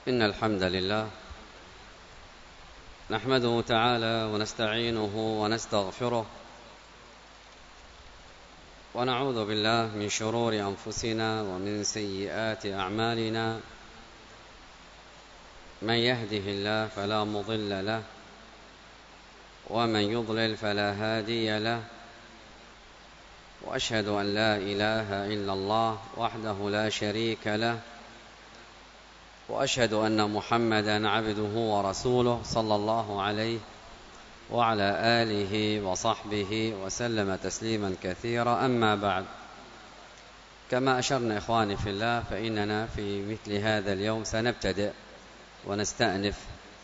إن الحمد لله نحمده تعالى ونستعينه ونستغفره ونعوذ بالله من شرور أنفسنا ومن سيئات أعمالنا. من يهده الله فلا مضل له ومن يضلل فلا هادي له، وأشهد أن لا إله إلا الله وحده لا شريك له، وأشهد أن محمدًا عبده ورسوله صلى الله عليه وعلى آله وصحبه وسلم تسليمًا كثيرا. أما بعد، كما أشرنا إخواني في الله، فإننا في مثل هذا اليوم سنبتدئ ونستأنف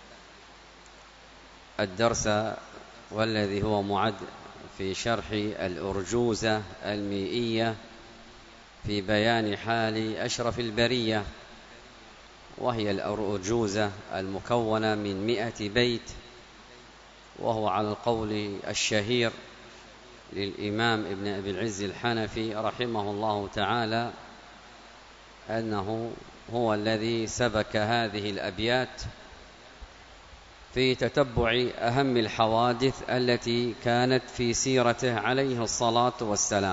الدرس والذي هو معد في شرح الأرجوزة المئية في بيان حال أشرف البرية، وهي الأرجوزة المكونة من 100 بيت، وهو على القول الشهير للإمام ابن أبي العز الحنفي رحمه الله تعالى أنه هو الذي سبك هذه الأبيات في تتبع أهم الحوادث التي كانت في سيرته عليه الصلاة والسلام.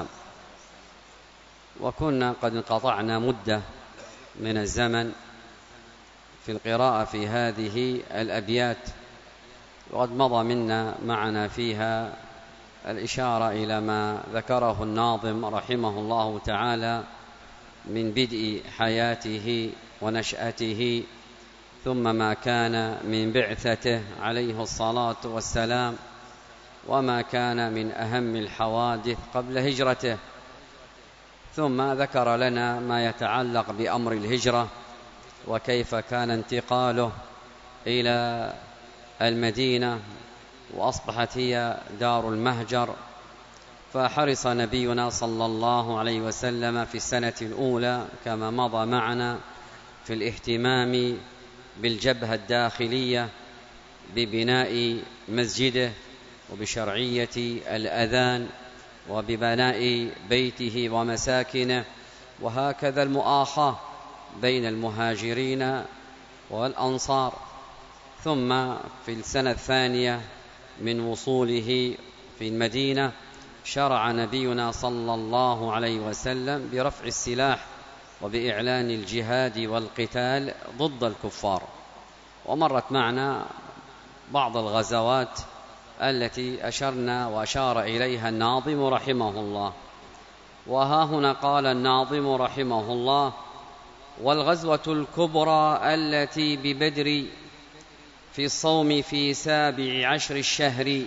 وكنا قد انقطعنا مدة من الزمن في القراءة في هذه الأبيات، وقد مضى معنا فيها الإشارة إلى ما ذكره الناظم رحمه الله تعالى من بدء حياته ونشأته، ثم ما كان من بعثته عليه الصلاة والسلام، وما كان من أهم الحوادث قبل هجرته، ثم ذكر لنا ما يتعلق بأمر الهجرة وكيف كان انتقاله إلى المدينة وأصبحت هي دار المهجر. فحرص نبينا صلى الله عليه وسلم في السنة الأولى كما مضى معنا في الاهتمام بالجبهة الداخلية ببناء مسجده وبشرعية الأذان وببناء بيته ومساكنه، وهكذا المؤاخاة بين المهاجرين والأنصار. ثم في السنة الثانية من وصوله في المدينة شرع نبينا صلى الله عليه وسلم برفع السلاح وبإعلان الجهاد والقتال ضد الكفار. ومرت معنا بعض الغزوات التي أشرنا وأشار إليها الناظم رحمه الله. وها هنا قال الناظم رحمه الله: والغزوة الكبرى التي ببدر في الصوم في 17 الشهر.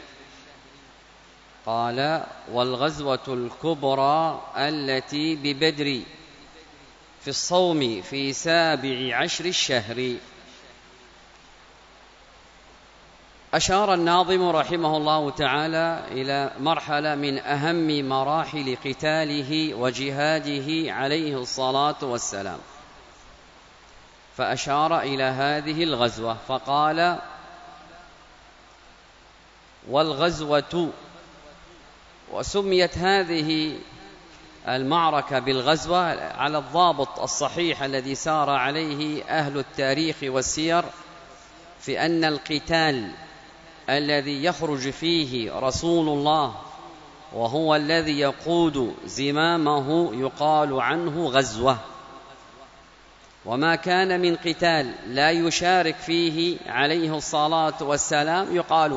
قال: والغزوة الكبرى التي ببدر في الصوم في 17 الشهر. أشار الناظم رحمه الله تعالى إلى مرحلة من أهم مراحل قتاله وجهاده عليه الصلاة والسلام، فأشار إلى هذه الغزوة فقال: والغزوة. وسميت هذه المعركة بالغزوة على الضابط الصحيح الذي سار عليه أهل التاريخ والسير، في أن القتال الذي يخرج فيه رسول الله وهو الذي يقود زمامه يقال عنه غزوة، وما كان من قتال لا يشارك فيه عليه الصلاة والسلام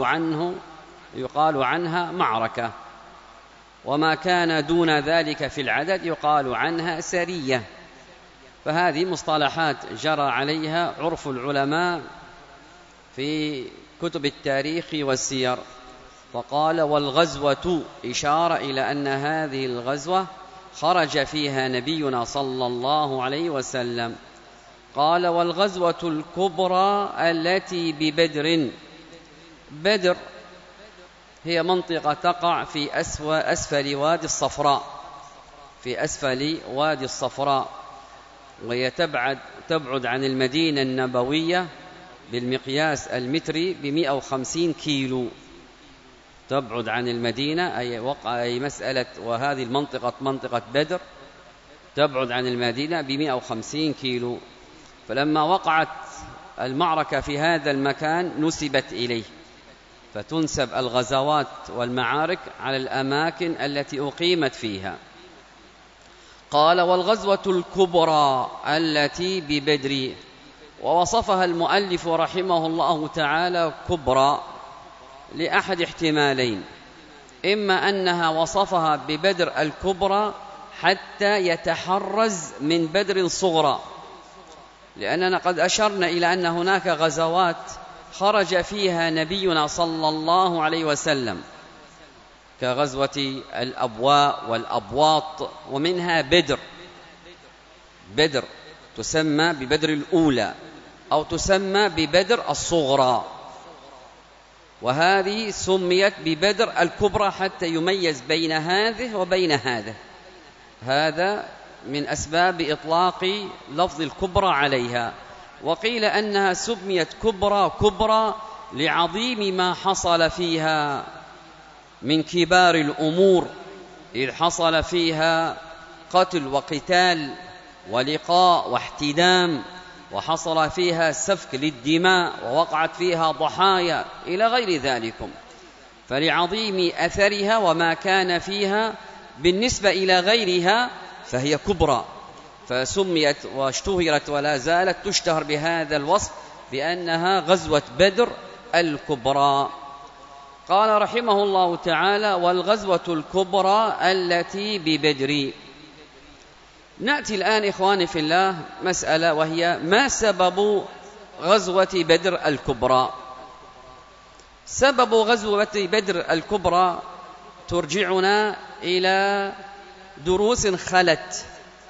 يقال عنها معركة، وما كان دون ذلك في العدد يقال عنها سرية. فهذه مصطلحات جرى عليها عرف العلماء في كتب التاريخ والسير. فقال: والغزوة، إشارة إلى أن هذه الغزوة خرج فيها نبينا صلى الله عليه وسلم. قال: والغزوة الكبرى التي ببدر. بدر هي منطقة تقع في أسفل وادي الصفراء، في أسفل وادي الصفراء، وهي تبعد عن المدينة النبوية بالمقياس المتري 150 كيلو. تبعد عن المدينة أي مسألة، وهذه المنطقة منطقة بدر تبعد عن المدينة 150 كيلو. فلما وقعت المعركة في هذا المكان نسبت إليه، فتنسب الغزوات والمعارك على الأماكن التي أقيمت فيها. قال: والغزوة الكبرى التي ببدر. ووصفها المؤلف رحمه الله تعالى كبرى لأحد احتمالين: إما أنها وصفها ببدر الكبرى حتى يتحرز من بدر صغرى، لأننا قد أشرنا إلى أن هناك غزوات خرج فيها نبينا صلى الله عليه وسلم، كغزوة الأبواء والأبواط، ومنها بدر تسمى ببدر الأولى أو تسمى ببدر الصغرى، وهذه سميت ببدر الكبرى حتى يميز بين هذه وبين هذا من أسباب إطلاق لفظ الكبرى عليها. وقيل أنها سميت كبرى لعظيم ما حصل فيها من كبار الأمور، إذ حصل فيها قتل وقتال ولقاء واحتدام، وحصل فيها سفك للدماء، ووقعت فيها ضحايا إلى غير ذلك، فلعظيم أثرها وما كان فيها بالنسبة إلى غيرها فهي كبرى، فسميت واشتهرت ولا زالت تشتهر بهذا الوصف بأنها غزوة بدر الكبرى. قال رحمه الله تعالى: والغزوة الكبرى التي ببدر. نأتي الآن إخواني في الله مسألة، وهي: ما سبب غزوة بدر الكبرى؟ سبب غزوة بدر الكبرى ترجعنا إلى دروس خلت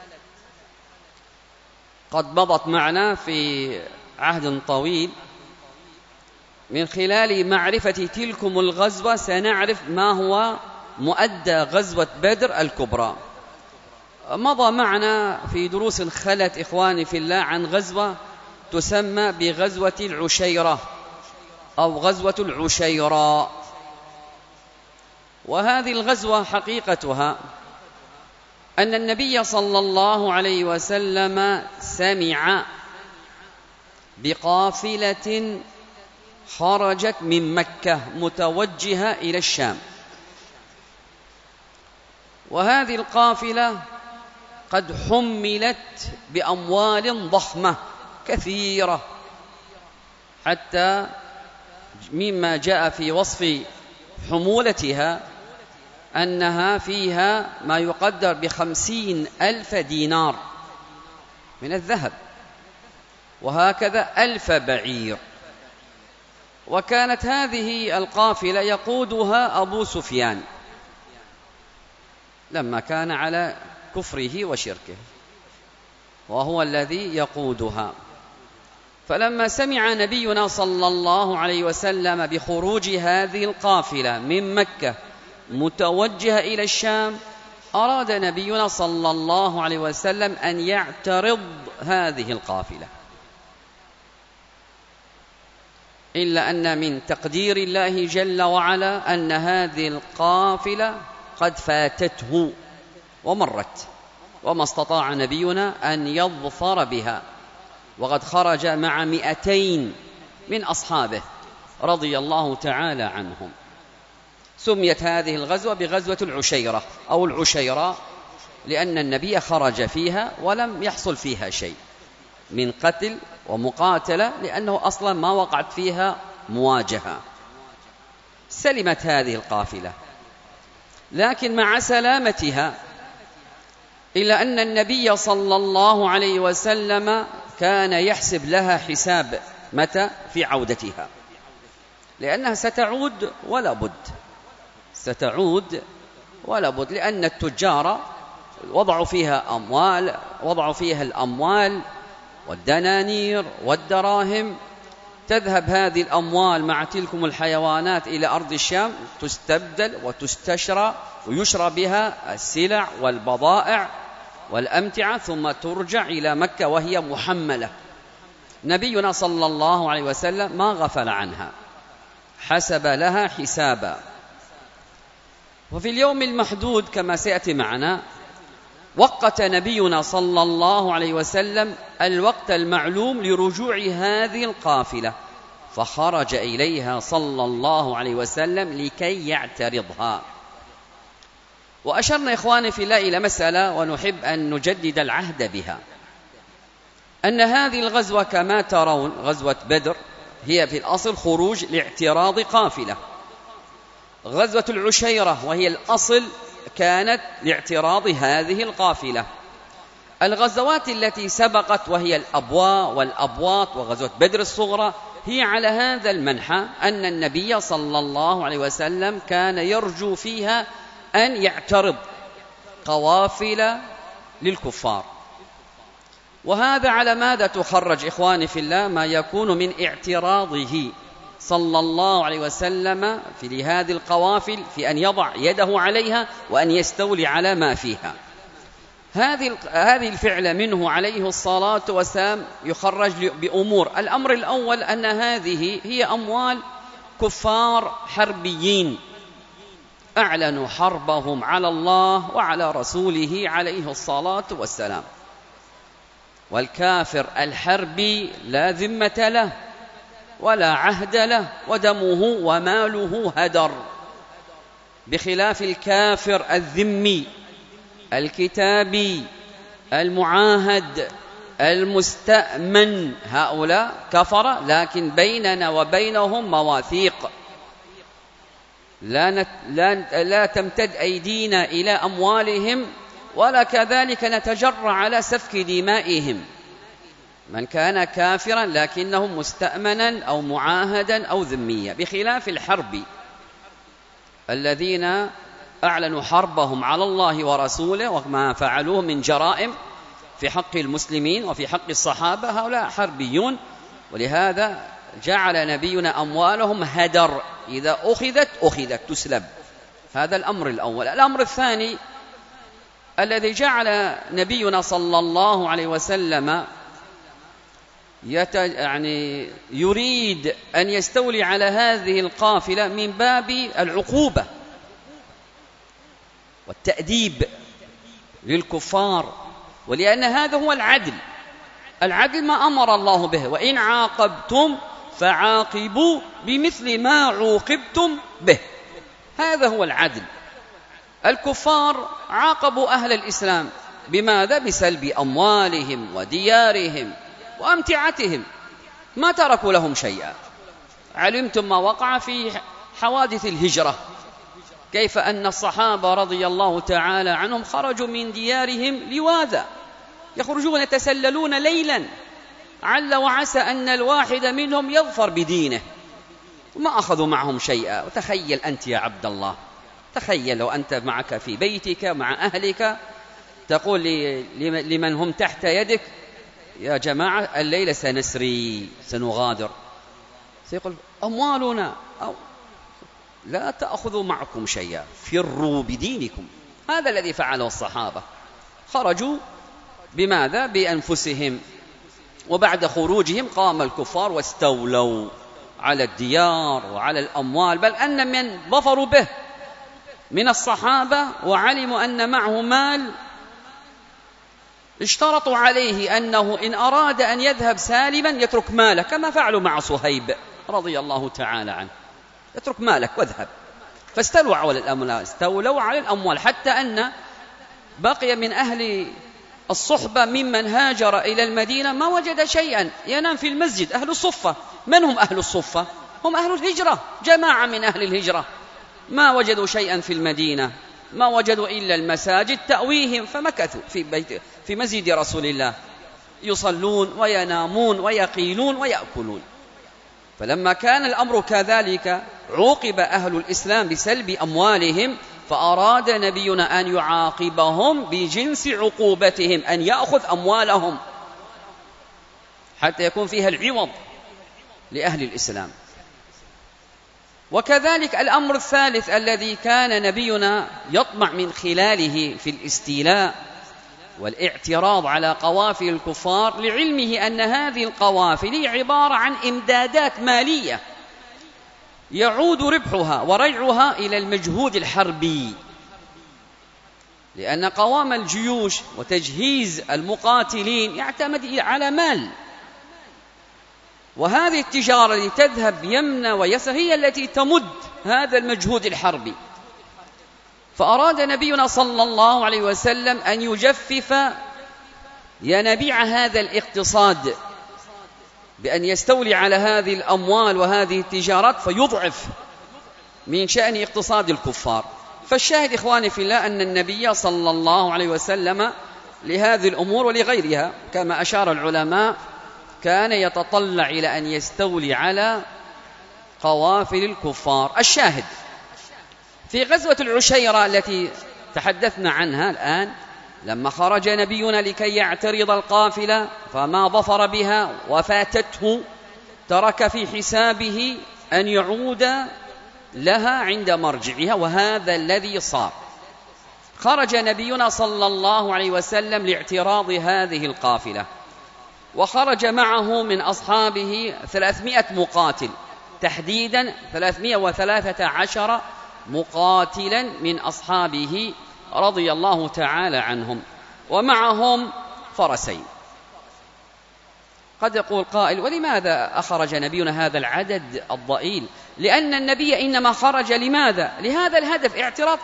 قد مضت معنا في عهد طويل. من خلال معرفة تلكم الغزوة سنعرف ما هو مؤدى غزوة بدر الكبرى. مضى معنا في دروس خلت إخواني في الله عن غزوة تسمى بغزوة العشيرة أو غزوة العشيراء، وهذه الغزوة حقيقتها أن النبي صلى الله عليه وسلم سمع بقافلة خرجت من مكة متوجهة إلى الشام، وهذه القافلة قد حملت بأموال ضخمة كثيرة، حتى مما جاء في وصف حمولتها أنها فيها ما يقدر ب50,000 دينار من الذهب، وهكذا 1000 بعير. وكانت هذه القافلة يقودها أبو سفيان لما كان على كفره وشركه، وهو الذي يقودها. فلما سمع نبينا صلى الله عليه وسلم بخروج هذه القافلة من مكة متوجهة إلى الشام، أراد نبينا صلى الله عليه وسلم أن يعترض هذه القافلة، إلا أن من تقدير الله جل وعلا أن هذه القافلة قد فاتته ومرت، وما استطاع نبينا أن يظفر بها، وقد خرج مع 200 من أصحابه رضي الله تعالى عنهم. سميت هذه الغزوة بغزوة العشيرة أو العشيراء، لأن النبي خرج فيها ولم يحصل فيها شيء من قتل ومقاتلة، لأنه أصلا ما وقعت فيها مواجهة. سلمت هذه القافلة، لكن مع سلامتها إلا أن النبي صلى الله عليه وسلم كان يحسب لها حساب متى في عودتها، لأنها ستعود ولا بد، لأن التجار وضعوا فيها الأموال والدنانير والدراهم. تذهب هذه الأموال مع تلكم الحيوانات إلى أرض الشام، تستبدل وتستشرى ويشرى بها السلع والبضائع والأمتعة، ثم ترجع إلى مكة وهي محملة. نبينا صلى الله عليه وسلم ما غفل عنها، حسب لها حسابا. وفي اليوم المحدود كما سيأتي معنا وقت نبينا صلى الله عليه وسلم الوقت المعلوم لرجوع هذه القافلة، فخرج إليها صلى الله عليه وسلم لكي يعترضها. وأشرنا إخواني في الله إلى مسألة ونحب أن نجدد العهد بها، أن هذه الغزوة كما ترون غزوة بدر هي في الأصل خروج لاعتراض قافلة. غزوة العشيرة وهي الأصل كانت لاعتراض هذه القافلة. الغزوات التي سبقت وهي الأبواء والأبواط وغزوة بدر الصغرى هي على هذا المنحى، أن النبي صلى الله عليه وسلم كان يرجو فيها أن يعترض قوافل للكفار. وهذا على ماذا تخرج إخواني في الله؟ ما يكون من اعتراضه صلى الله عليه وسلم في لهذه القوافل في أن يضع يده عليها وأن يستولي على ما فيها. هذه الفعل منه عليه الصلاة والسلام يخرج بأمور. الأمر الأول أن هذه هي أموال كفار حربيين أعلنوا حربهم على الله وعلى رسوله عليه الصلاة والسلام. والكافر الحربي لا ذمة له ولا عهد له ودمه وماله هدر، بخلاف الكافر الذمي الكتابي المعاهد المستأمن. هؤلاء كفر لكن بيننا وبينهم مواثيق، لا تمتد أيدينا إلى أموالهم ولا كذلك نتجرأ على سفك دمائهم. من كان كافرا لكنه مستأمنا أو معاهدا أو ذميا، بخلاف الحرب الذين أعلنوا حربهم على الله ورسوله وما فعلوه من جرائم في حق المسلمين وفي حق الصحابة، هؤلاء حربيون. ولهذا جعل نبينا أموالهم هدر، إذا أخذت تسلب. هذا الأمر الأول. الأمر الثاني الذي جعل نبينا صلى الله عليه وسلم يريد أن يستولي على هذه القافلة من باب العقوبة والتأديب للكفار، ولأن هذا هو العدل. العدل ما أمر الله به، وإن عاقبتم فعاقبوا بمثل ما عوقبتم به. هذا هو العدل. الكفار عاقبوا أهل الإسلام بماذا؟ بسلب أموالهم وديارهم وأمتعتهم، ما تركوا لهم شيئا. علمتم ما وقع في حوادث الهجرة، كيف أن الصحابة رضي الله تعالى عنهم خرجوا من ديارهم لواذا، يخرجون يتسللون ليلا عل وعسى أن الواحد منهم يظفر بدينه، وما أخذوا معهم شيئا. وتخيل أنت يا عبد الله، تخيل لو أنت معك في بيتك مع أهلك تقول لمن هم تحت يدك يا جماعة الليلة سنسري سنغادر، سيقول أموالنا لا تأخذوا معكم شيئا، فروا بدينكم. هذا الذي فعله الصحابة، خرجوا بماذا؟ بأنفسهم. وبعد خروجهم قام الكفار واستولوا على الديار وعلى الأموال، بل أن من ظفروا به من الصحابة وعلموا أن معه مال اشترطوا عليه أنه إن أراد أن يذهب سالما يترك ماله، كما فعلوا مع صهيب رضي الله تعالى عنه، اترك مالك واذهب. فاستولوا على الأموال، استولوا على الأموال، حتى أن بقي من أهل الصحبة ممن هاجر إلى المدينة ما وجد شيئا، ينام في المسجد. أهل الصفة، من هم أهل الصفة؟ هم أهل الهجرة، جماعة من أهل الهجرة، ما وجدوا شيئا في المدينة، ما وجدوا إلا المساجد تأويهم، فمكثوا في مسجد رسول الله يصلون وينامون ويقيلون ويأكلون. فلما كان الأمر كذلك عوقب أهل الإسلام بسلب أموالهم، فأراد نبينا أن يعاقبهم بجنس عقوبتهم، أن يأخذ أموالهم حتى يكون فيها العوض لأهل الإسلام. وكذلك الأمر الثالث الذي كان نبينا يطمع من خلاله في الاستيلاء والاعتراض على قوافل الكفار، لعلمه أن هذه القوافل عبارة عن إمدادات مالية يعود ربحها ورجعها إلى المجهود الحربي. لأن قوام الجيوش وتجهيز المقاتلين يعتمد على مال، وهذه التجارة التي تذهب يمنى ويسر هي التي تمد هذا المجهود الحربي. فأراد نبينا صلى الله عليه وسلم أن يجفف ينابيع هذا الاقتصاد بأن يستولي على هذه الأموال وهذه التجارات فيضعف من شأن اقتصاد الكفار. فالشاهد إخواني في الله أن النبي صلى الله عليه وسلم لهذه الأمور ولغيرها كما أشار العلماء كان يتطلع إلى أن يستولي على قوافل الكفار. الشاهد في غزوة العشيرة التي تحدثنا عنها الآن، لما خرج نبينا لكي يعترض القافلة فما ظفر بها وفاتته، ترك في حسابه أن يعود لها عند مرجعها، وهذا الذي صار. خرج نبينا صلى الله عليه وسلم لاعتراض هذه القافلة، وخرج معه من أصحابه 300 مقاتل، تحديدا 313 مقاتلا من أصحابه رضي الله تعالى عنهم، ومعهم فرسين. قد يقول قائل: ولماذا أخرج نبينا هذا العدد الضئيل؟ لأن النبي إنما خرج لماذا؟ لهذا الهدف، اعتراض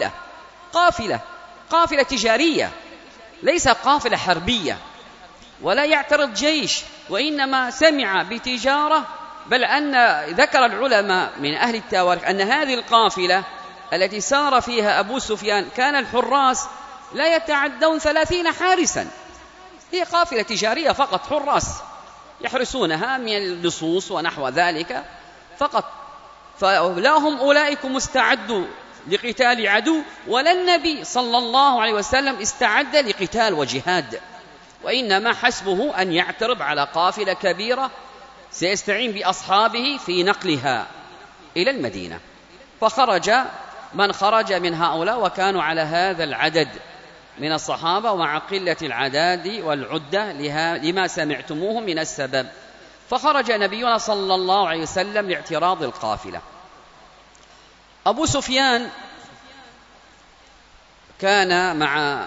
قافلة تجارية، ليس قافلة حربية، ولا يعترض جيش، وإنما سمع بتجارة. بل أن ذكر العلماء من أهل التواريخ أن هذه القافلة التي سار فيها أبو سفيان كان الحراس لا يتعدون 30 حارسا، هي قافلة تجارية فقط، حراس يحرسونها من اللصوص ونحو ذلك فقط. فلا هم أولئك مستعدوا لقتال عدو، ولا النبي صلى الله عليه وسلم استعد لقتال وجهاد، وإنما حسبه أن يعترض على قافلة كبيرة سيستعين بأصحابه في نقلها إلى المدينة. فخرج من خرج من هؤلاء، وكانوا على هذا العدد من الصحابة ومع قلة العداد والعدة لما سمعتموه من السبب. فخرج نبينا صلى الله عليه وسلم لاعتراض القافلة. أبو سفيان كان مع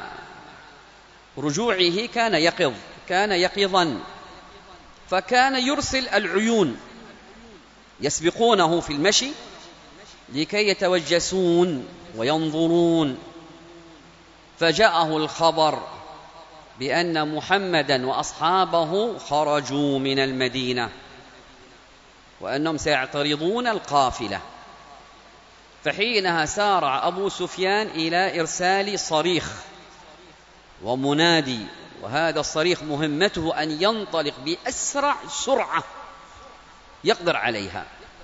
رجوعه كان يقظا، فكان يرسل العيون يسبقونه في المشي لكي يتوجسون وينظرون. فجاءه الخبر بأن محمدا وأصحابه خرجوا من المدينة وأنهم سيعترضون القافلة. فحينها سارع أبو سفيان إلى إرسال صريخ ومنادي، وهذا الصريخ مهمته أن ينطلق بأسرع سرعة يقدر عليها،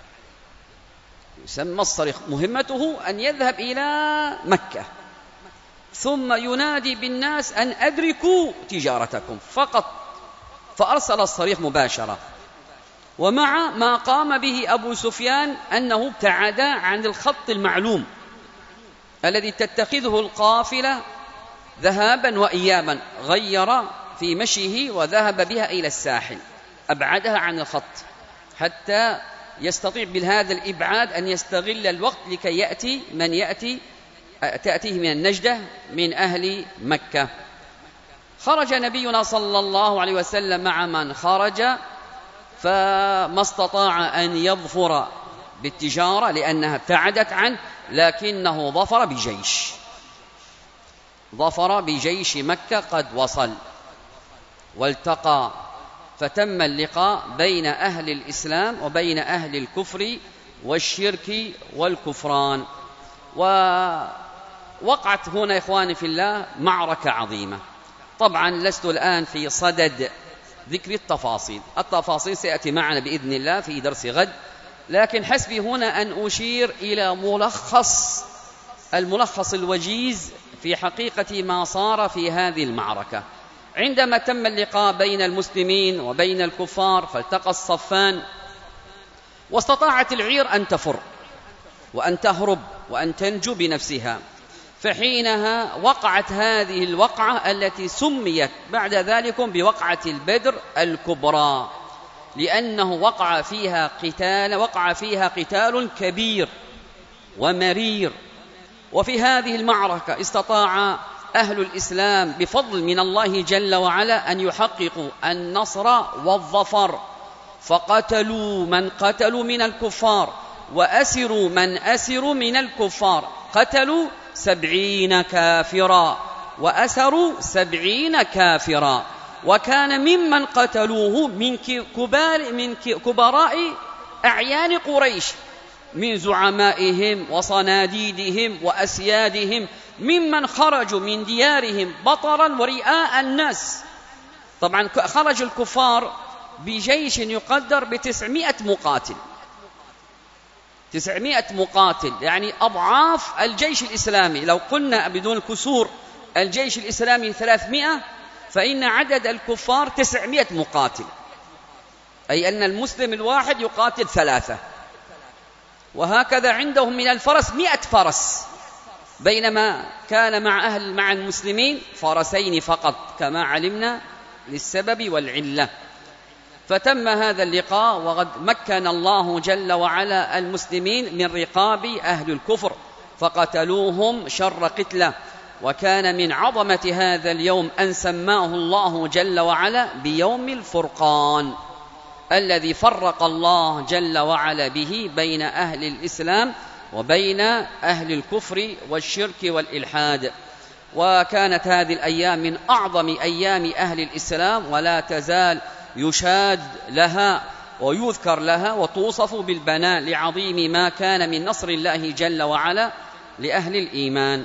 يسمى الصريخ، مهمته أن يذهب إلى مكة ثم ينادي بالناس أن أدركوا تجارتكم فقط. فأرسل الصريخ مباشرة، ومع ما قام به أبو سفيان أنه ابتعد عن الخط المعلوم الذي تتخذه القافلة ذهابا وإيابا، غير في مشيه وذهب بها إلى الساحل، أبعدها عن الخط حتى يستطيع بهذا الإبعاد أن يستغل الوقت لكي يأتي من تأتيه من النجدة من أهل مكة. خرج نبينا صلى الله عليه وسلم مع من خرج، فما استطاع أن يظفر بالتجارة لأنها ابتعدت عنه، لكنه ظفر بجيش مكة قد وصل والتقى، فتم اللقاء بين أهل الإسلام وبين أهل الكفر والشرك والكفران. ووقعت هنا إخواني في الله معركة عظيمة. طبعا لست الآن في صدد ذكر التفاصيل سيأتي معنا بإذن الله في درس غد، لكن حسبي هنا أن أشير إلى الملخص الوجيز في حقيقة ما صار في هذه المعركة. عندما تم اللقاء بين المسلمين وبين الكفار، فالتقى الصفان، واستطاعت العير أن تفر وأن تهرب وأن تنجو بنفسها. فحينها وقعت هذه الوقعة التي سميت بعد ذلك بوقعة البدر الكبرى، لأنه وقع فيها قتال كبير ومرير، وفي هذه المعركة استطاع أهل الإسلام بفضل من الله جل وعلا أن يحققوا النصر والظفر، فقتلوا من قتلوا من الكفار وأسروا من أسروا من الكفار، قتلوا 70 كافرا وأسروا 70 كافرا. وكان ممن قتلوه من كبراء أعيان قريش، من زعمائهم وصناديدهم وأسيادهم، ممن خرجوا من ديارهم بطرا ورئاء الناس. طبعا خرج الكفار بجيش يقدر ب900 مقاتل، 900 مقاتل، يعني أضعاف الجيش الإسلامي. لو قلنا بدون كسور الجيش الإسلامي 300، فإن عدد الكفار 900 مقاتل، أي أن المسلم الواحد يقاتل 3. وهكذا عندهم من الفرس 100 فرس، بينما كان مع المسلمين فرسين فقط كما علمنا للسبب والعلة. فتم هذا اللقاء، وقد مكن الله جل وعلا المسلمين من رقاب أهل الكفر فقتلوهم شر قتلة. وكان من عظمة هذا اليوم أن سماه الله جل وعلا بيوم الفرقان، الذي فرق الله جل وعلا به بين أهل الإسلام وبين أهل الكفر والشرك والإلحاد. وكانت هذه الأيام من أعظم أيام أهل الإسلام، ولا تزال يشاد لها ويذكر لها وتوصف بالبناء لعظيم ما كان من نصر الله جل وعلا لأهل الإيمان.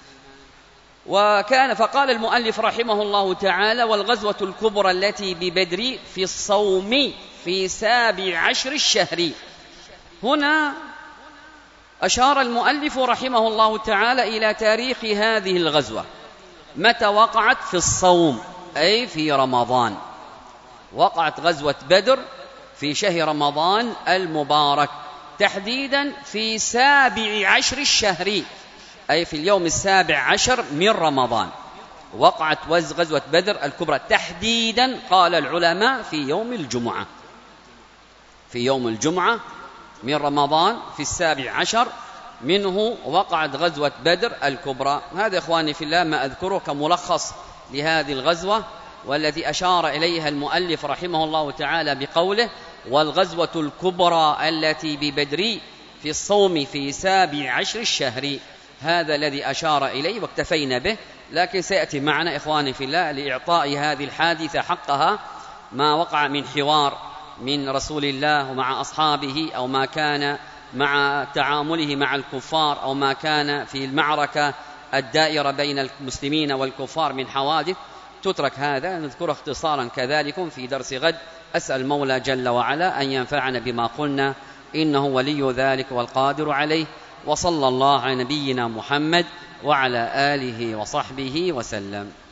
فقال المؤلف رحمه الله تعالى: والغزوة الكبرى التي ببدر في الصوم في 17 الشهر. هنا أشار المؤلف رحمه الله تعالى إلى تاريخ هذه الغزوة، متى وقعت؟ في الصوم، أي في رمضان. وقعت غزوة بدر في شهر رمضان المبارك، تحديدا في 17 الشهر، أي في اليوم 17 من رمضان. وقعت غزوة بدر الكبرى تحديدا، قال العلماء، في يوم الجمعة، في يوم الجمعة من رمضان في 17 منه وقعت غزوة بدر الكبرى. هذا إخواني في الله ما أذكره كملخص لهذه الغزوة، والذي أشار إليها المؤلف رحمه الله تعالى بقوله: والغزوة الكبرى التي ببدر في الصوم في 17 الشهر. هذا الذي أشار إليه واكتفينا به، لكن سيأتي معنا إخواني في الله لإعطاء هذه الحادثة حقها ما وقع من حوار من رسول الله ومع أصحابه، أو ما كان مع تعامله مع الكفار، أو ما كان في المعركة الدائرة بين المسلمين والكفار من حوادث. تترك هذا، نذكره اختصارا كذلك في درس غد. أسأل المولى جل وعلا أن ينفعنا بما قلنا، إنه ولي ذلك والقادر عليه. وصلى الله على نبينا محمد وعلى آله وصحبه وسلم.